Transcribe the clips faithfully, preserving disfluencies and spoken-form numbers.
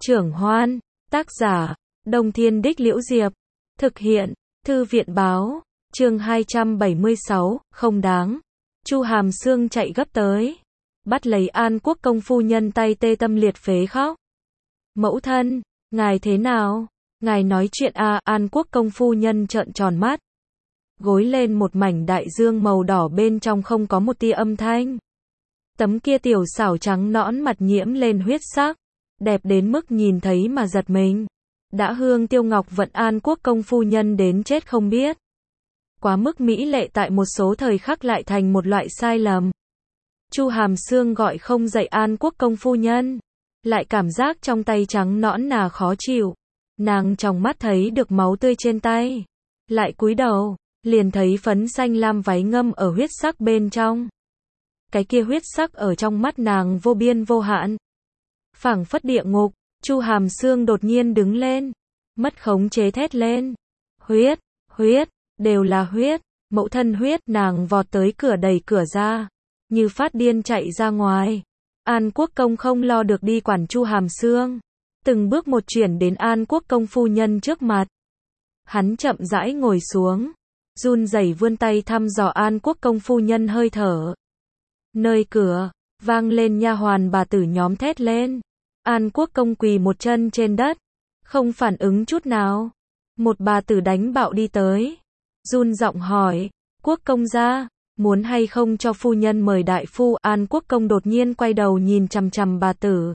Trưởng Hoan, tác giả, Đông Thiên Đích Liễu Diệp, thực hiện, Thư viện Báo, chương hai trăm bảy mươi sáu, không đáng. Chu Hàm Sương chạy gấp tới, bắt lấy An Quốc công phu nhân tay tê tâm liệt phế khóc. Mẫu thân, ngài thế nào? Ngài nói chuyện a? An Quốc công phu nhân trợn tròn mắt. Gối lên một mảnh đại dương màu đỏ bên trong không có một tia âm thanh. Tấm kia tiểu xảo trắng nõn mặt nhiễm lên huyết sắc, đẹp đến mức nhìn thấy mà giật mình. Đã hương tiêu ngọc vận An Quốc công phu nhân đến chết không biết. Quá mức mỹ lệ tại một số thời khắc lại thành một loại sai lầm. Chu Hàm Sương gọi không dậy An Quốc công phu nhân, lại cảm giác trong tay trắng nõn nà khó chịu. Nàng trong mắt thấy được máu tươi trên tay, lại cúi đầu, liền thấy phấn xanh lam váy ngâm ở huyết sắc bên trong. Cái kia huyết sắc ở trong mắt nàng vô biên vô hạn, phảng phất địa ngục. Chu Hàm Sương đột nhiên đứng lên, mất khống chế thét lên. Huyết, huyết, đều là huyết, mẫu thân huyết. Nàng vọt tới cửa, đẩy cửa ra, như phát điên chạy ra ngoài. An Quốc công không lo được đi quản Chu Hàm Sương, từng bước một chuyển đến An Quốc công phu nhân trước mặt. Hắn chậm rãi ngồi xuống, run rẩy vươn tay thăm dò An Quốc công phu nhân hơi thở. Nơi cửa, vang lên nha hoàn bà tử nhóm thét lên. An Quốc công quỳ một chân trên đất, không phản ứng chút nào. Một bà tử đánh bạo đi tới, run giọng hỏi, Quốc công gia, muốn hay không cho phu nhân mời đại phu? An Quốc công đột nhiên quay đầu nhìn chằm chằm bà tử.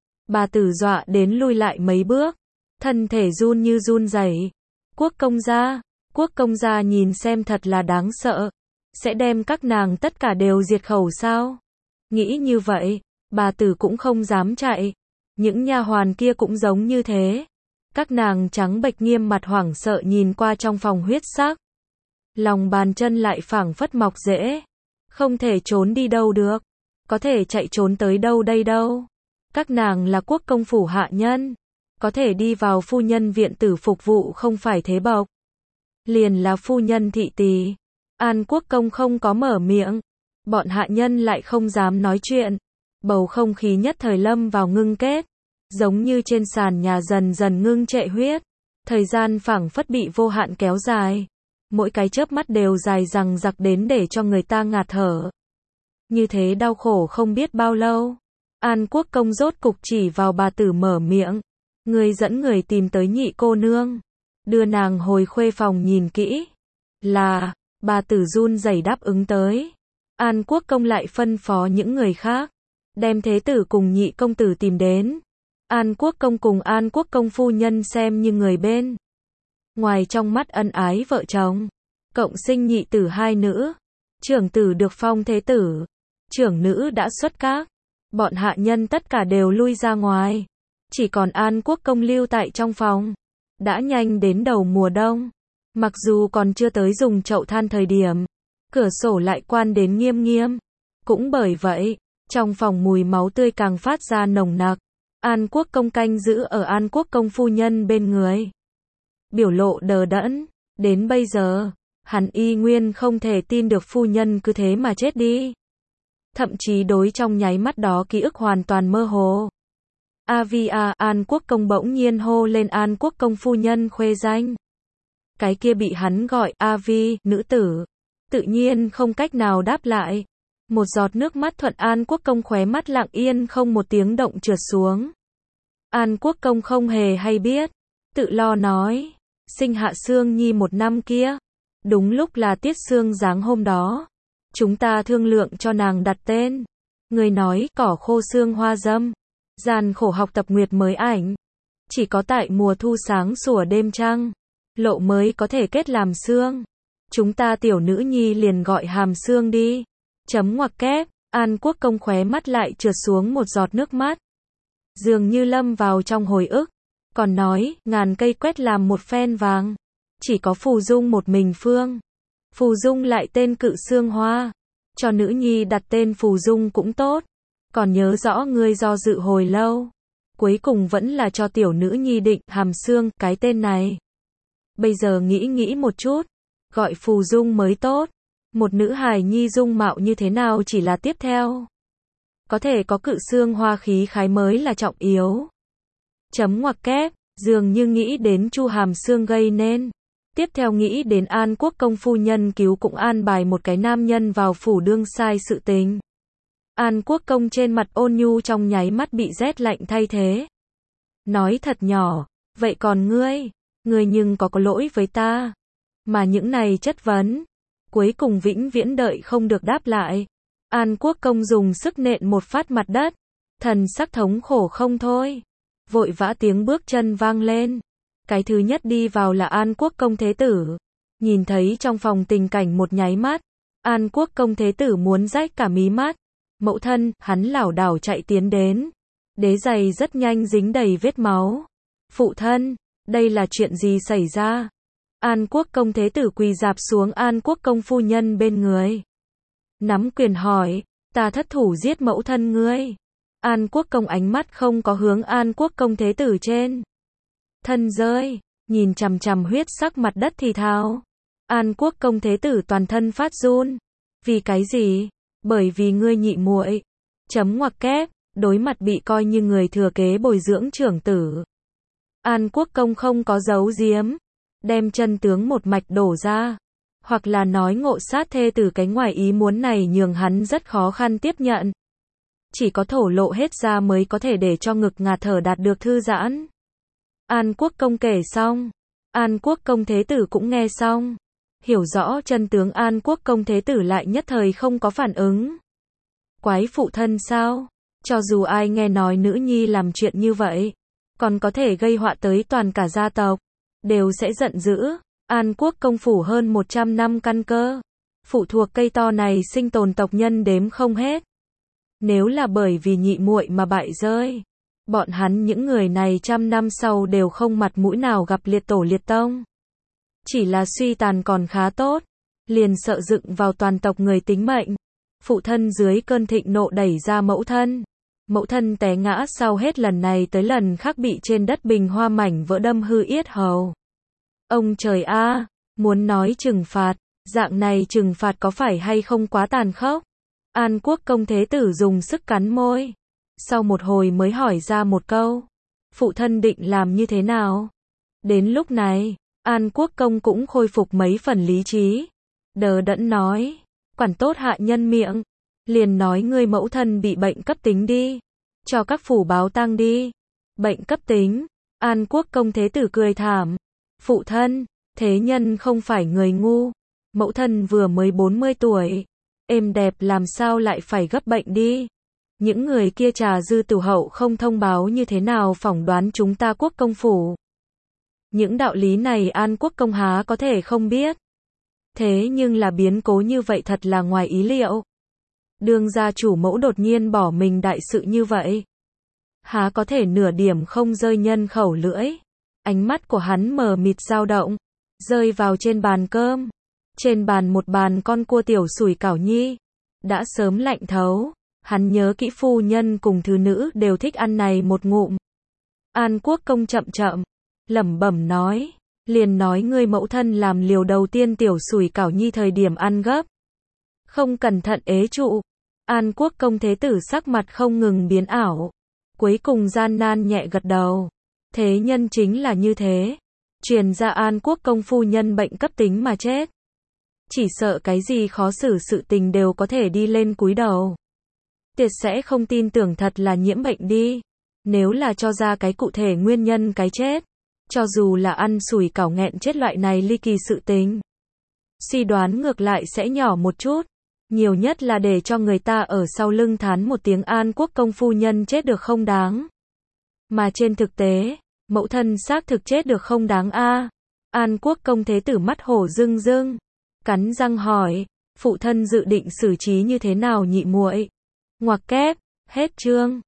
Bà tử dọa đến lui lại mấy bước, thân thể run như run rẩy. Quốc công gia, Quốc công gia nhìn xem thật là đáng sợ, sẽ đem các nàng tất cả đều diệt khẩu sao? Nghĩ như vậy, bà tử cũng không dám chạy. Những nha hoàn kia cũng giống như thế. Các nàng trắng bệch nghiêm mặt hoảng sợ nhìn qua trong phòng huyết sắc. Lòng bàn chân lại phảng phất mọc rễ, không thể trốn đi đâu được. Có thể chạy trốn tới đâu đây đâu? Các nàng là quốc công phủ hạ nhân, có thể đi vào phu nhân viện tử phục vụ không phải thế bộc. Liền là phu nhân thị tỳ. An Quốc công không có mở miệng, bọn hạ nhân lại không dám nói chuyện. Bầu không khí nhất thời lâm vào ngưng kết, giống như trên sàn nhà dần dần ngưng trệ huyết. Thời gian phảng phất bị vô hạn kéo dài, mỗi cái chớp mắt đều dài dằng dặc đến để cho người ta ngạt thở. Như thế đau khổ không biết bao lâu. An Quốc công rốt cục chỉ vào bà tử mở miệng, người dẫn người tìm tới nhị cô nương, đưa nàng hồi khuê phòng nhìn kỹ. Là, bà tử run rẩy đáp ứng tới. An Quốc công lại phân phó những người khác, đem thế tử cùng nhị công tử tìm đến. An Quốc công cùng An Quốc công phu nhân xem như người bên ngoài trong mắt ân ái vợ chồng, cộng sinh nhị tử hai nữ. Trưởng tử được phong thế tử, trưởng nữ đã xuất các. Bọn hạ nhân tất cả đều lui ra ngoài, chỉ còn An Quốc công lưu tại trong phòng. Đã nhanh đến đầu mùa đông, mặc dù còn chưa tới dùng chậu than thời điểm, cửa sổ lại quan đến nghiêm nghiêm. Cũng bởi vậy, trong phòng mùi máu tươi càng phát ra nồng nặc. An Quốc công canh giữ ở An Quốc công phu nhân bên người, biểu lộ đờ đẫn. Đến bây giờ, hắn y nguyên không thể tin được phu nhân cứ thế mà chết đi. Thậm chí đối trong nháy mắt đó ký ức hoàn toàn mơ hồ. Avia, An Quốc công bỗng nhiên hô lên An Quốc công phu nhân khuê danh. Cái kia bị hắn gọi Avi, nữ tử, tự nhiên không cách nào đáp lại. Một giọt nước mắt thuận An Quốc công khóe mắt lặng yên không một tiếng động trượt xuống. An Quốc công không hề hay biết, tự lo nói, sinh hạ Sương Nhi một năm kia, đúng lúc là tiết sương giáng hôm đó, chúng ta thương lượng cho nàng đặt tên. Người nói cỏ khô sương hoa dâm, gian khổ học tập nguyệt mới ảnh. Chỉ có tại mùa thu sáng sủa đêm trăng, lộ mới có thể kết làm sương. Chúng ta tiểu nữ nhi liền gọi Hàm Sương đi. Chấm ngoặc kép. An Quốc công khóe mắt lại trượt xuống một giọt nước mắt, dường như lâm vào trong hồi ức. Còn nói, ngàn cây quét làm một phen vàng, chỉ có Phù Dung một mình phương. Phù Dung lại tên Cự Sương Hoa, cho nữ nhi đặt tên Phù Dung cũng tốt. Còn nhớ rõ ngươi do dự hồi lâu, cuối cùng vẫn là cho tiểu nữ nhi định Hàm Sương cái tên này. Bây giờ nghĩ nghĩ một chút, gọi Phù Dung mới tốt. Một nữ hài nhi dung mạo như thế nào chỉ là tiếp theo, có thể có Cự Sương Hoa khí khái mới là trọng yếu. Chấm ngoặc kép, dường như nghĩ đến Chu Hàm Sương gây nên. Tiếp theo nghĩ đến An Quốc công phu nhân cứu cũng an bài một cái nam nhân vào phủ đương sai sự tình. An Quốc công trên mặt ôn nhu trong nháy mắt bị rét lạnh thay thế. Nói thật nhỏ, vậy còn ngươi, ngươi nhưng có có lỗi với ta. Mà những này chất vấn, cuối cùng vĩnh viễn đợi không được đáp lại. An Quốc công dùng sức nện một phát mặt đất, thần sắc thống khổ không thôi. Vội vã tiếng bước chân vang lên. Cái thứ nhất đi vào là An Quốc công thế tử. Nhìn thấy trong phòng tình cảnh một nháy mắt, An Quốc công thế tử muốn rách cả mí mắt. Mẫu thân, hắn lảo đảo chạy tiến đến. Đế giày rất nhanh dính đầy vết máu. Phụ thân, đây là chuyện gì xảy ra? An Quốc công thế tử quỳ rạp xuống An Quốc công phu nhân bên người. Nắm quyền hỏi, ta thất thủ giết mẫu thân ngươi. An Quốc công ánh mắt không có hướng An Quốc công thế tử trên thân rơi, nhìn chằm chằm huyết sắc mặt đất thì thào. An Quốc công thế tử toàn thân phát run. Vì cái gì? Bởi vì ngươi nhị muội. Chấm ngoặc kép, đối mặt bị coi như người thừa kế bồi dưỡng trưởng tử. An Quốc công không có giấu giếm, đem chân tướng một mạch đổ ra. Hoặc là nói ngộ sát thê tử cái ngoài ý muốn này nhường hắn rất khó khăn tiếp nhận. Chỉ có thổ lộ hết ra mới có thể để cho ngực ngạt thở đạt được thư giãn. An Quốc công kể xong, An Quốc công thế tử cũng nghe xong. Hiểu rõ chân tướng An Quốc công thế tử lại nhất thời không có phản ứng. Quái phụ thân sao? Cho dù ai nghe nói nữ nhi làm chuyện như vậy, còn có thể gây họa tới toàn cả gia tộc, đều sẽ giận dữ. An Quốc công phủ hơn một trăm năm căn cơ, phụ thuộc cây to này sinh tồn tộc nhân đếm không hết. Nếu là bởi vì nhị muội mà bại rơi, bọn hắn những người này trăm năm sau đều không mặt mũi nào gặp liệt tổ liệt tông. Chỉ là suy tàn còn khá tốt, liền sợ dựng vào toàn tộc người tính mệnh. Phụ thân dưới cơn thịnh nộ đẩy ra mẫu thân. Mẫu thân té ngã sau hết lần này tới lần khác bị trên đất bình hoa mảnh vỡ đâm hư yết hầu. Ông trời a, muốn nói trừng phạt, dạng này trừng phạt có phải hay không quá tàn khốc? An Quốc công thế tử dùng sức cắn môi. Sau một hồi mới hỏi ra một câu. Phụ thân định làm như thế nào? Đến lúc này, An Quốc công cũng khôi phục mấy phần lý trí. Đờ đẫn nói, quản tốt hạ nhân miệng. Liền nói ngươi mẫu thân bị bệnh cấp tính đi. Cho các phủ báo tang đi. Bệnh cấp tính. An Quốc công thế tử cười thảm. Phụ thân, thế nhân không phải người ngu. Mẫu thân vừa mới bốn mươi tuổi. Êm đẹp làm sao lại phải gấp bệnh đi. Những người kia trà dư tử hậu không thông báo như thế nào phỏng đoán chúng ta quốc công phủ. Những đạo lý này An Quốc công há có thể không biết. Thế nhưng là biến cố như vậy thật là ngoài ý liệu. Đương gia chủ mẫu đột nhiên bỏ mình đại sự như vậy. Há có thể nửa điểm không rơi nhân khẩu lưỡi. Ánh mắt của hắn mờ mịt dao động, rơi vào trên bàn cơm. Trên bàn một bàn con cua tiểu sủi cảo nhi. Đã sớm lạnh thấu. Hắn nhớ kỹ phu nhân cùng thứ nữ đều thích ăn này một ngụm. An Quốc công chậm chậm, lẩm bẩm nói. Liền nói ngươi mẫu thân làm liều đầu tiên tiểu sủi cảo nhi thời điểm ăn gấp. Không cẩn thận ế trụ. An Quốc công thế tử sắc mặt không ngừng biến ảo. Cuối cùng gian nan nhẹ gật đầu. Thế nhân chính là như thế. Truyền ra An Quốc công phu nhân bệnh cấp tính mà chết. Chỉ sợ cái gì khó xử sự tình đều có thể đi lên cúi đầu. Tiệt sẽ không tin tưởng thật là nhiễm bệnh đi. Nếu là cho ra cái cụ thể nguyên nhân cái chết, cho dù là ăn sủi cảo nghẹn chết loại này ly kỳ sự tình, suy đoán ngược lại sẽ nhỏ một chút. Nhiều nhất là để cho người ta ở sau lưng thán một tiếng An Quốc công phu nhân chết được không đáng. Mà trên thực tế, mẫu thân xác thực chết được không đáng a. An Quốc công thế tử mắt hổ rưng rưng, cắn răng hỏi, phụ thân dự định xử trí như thế nào nhị muội? Ngoặc kép, hết chương.